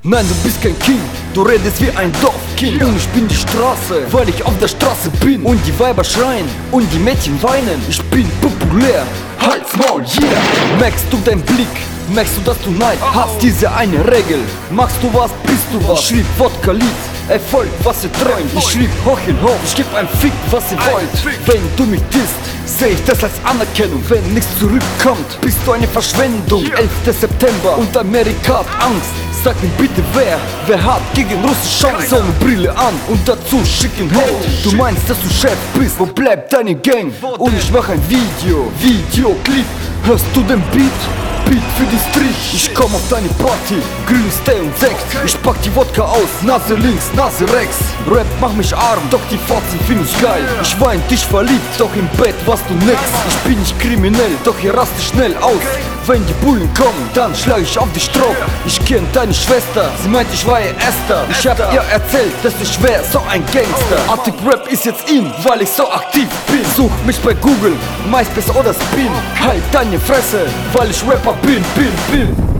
Nein, du bist kein King, du redest wie ein Dorfkind. Und ich bin die Straße, weil ich auf der Straße bin. Und die Weiber schreien und die Mädchen weinen. Ich bin populär, halt's Maul, yeah. Merkst du deinen Blick, merkst du, dass du Neid hast? Diese eine Regel, machst du was, bist du was. Ich schrieb Wodka-Lied, Erfolg, was ihr träumt. Ich schrieb hoch in hoch, ich geb ein Fick, was ihr wollt. Wenn du mich disst, seh ich das als Anerkennung. Wenn nichts zurückkommt, bist du eine Verschwendung. 11. September und Amerika hat Angst. Sag mir bitte wer hat gegen Russen Chance? Sonnenbrille an und dazu schicken Hate. Du meinst, dass du Chef bist, wo bleibt deine Gang? Und ich mach ein Videoclip. Hörst du den Beat? Beat für die Street. Ich komm auf deine Party, grün Stay und Sekt. Ich pack die Wodka aus, Nase links, Nase rechts. Rap macht mich arm, doch die Fotzen find ich geil. Ich war in dich verliebt, doch im Bett warst du nix. Ich bin nicht kriminell, doch hier raste schnell aus. Wenn die Bullen kommen, dann schlag ich auf dich drauf. Ich kenn deine Schwester, sie meint ich war ihr Esther. Ich hab ihr erzählt, dass ich wär so ein Gangster. Arctic Rap ist jetzt in, weil ich so aktiv bin. Such mich bei Google, MySpace oder Spin. Halt deine Fresse, weil ich Rapper bin.